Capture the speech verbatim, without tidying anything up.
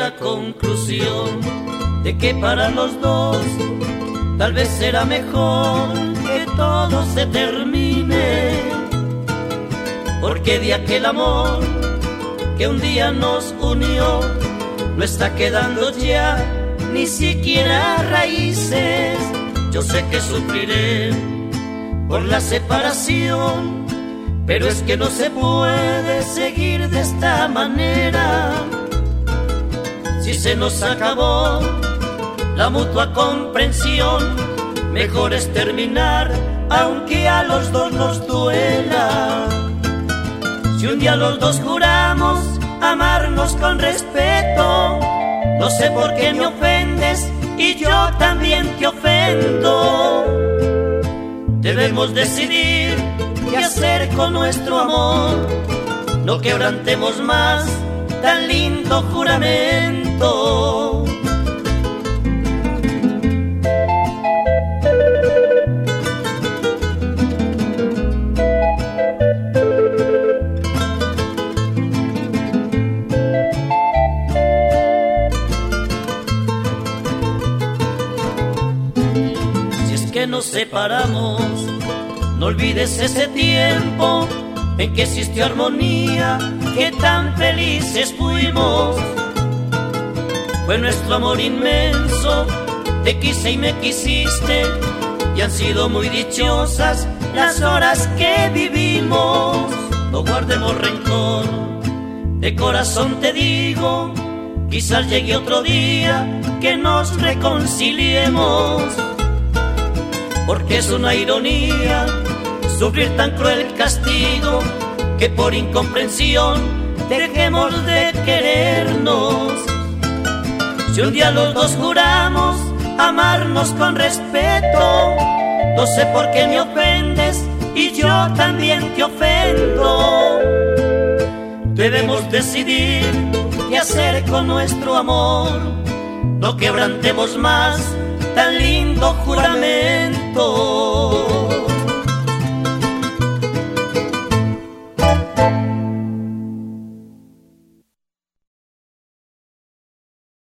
la conclusión de que para los dos tal vez será mejor que todo se termine, porque de aquel amor que un día nos unió no está quedando ya ni siquiera raíces. Yo sé que sufriré por la separación, pero es que no se puede seguir de esta manera. Si se nos acabó la mutua comprensión, mejor es terminar, aunque a los dos nos duela. Si un día los dos juramos amarnos con respeto, no sé por qué me ofendes y yo también te ofendo. Debemos decidir qué hacer con nuestro amor, no quebrantemos más tan lindo juramento. Si es que nos separamos, no olvides ese tiempo en que existió armonía, que tan felices fuimos. Fue nuestro amor inmenso, te quise y me quisiste, y han sido muy dichosas las horas que vivimos. No guardemos rencor, de corazón te digo, quizás llegue otro día que nos reconciliemos, porque es una ironía sufrir tan cruel castigo, que por incomprensión dejemos de querernos. Si un día los dos juramos amarnos con respeto, no sé por qué me ofendes y yo también te ofendo. Debemos decidir qué hacer con nuestro amor, no quebrantemos más tan lindo juramento.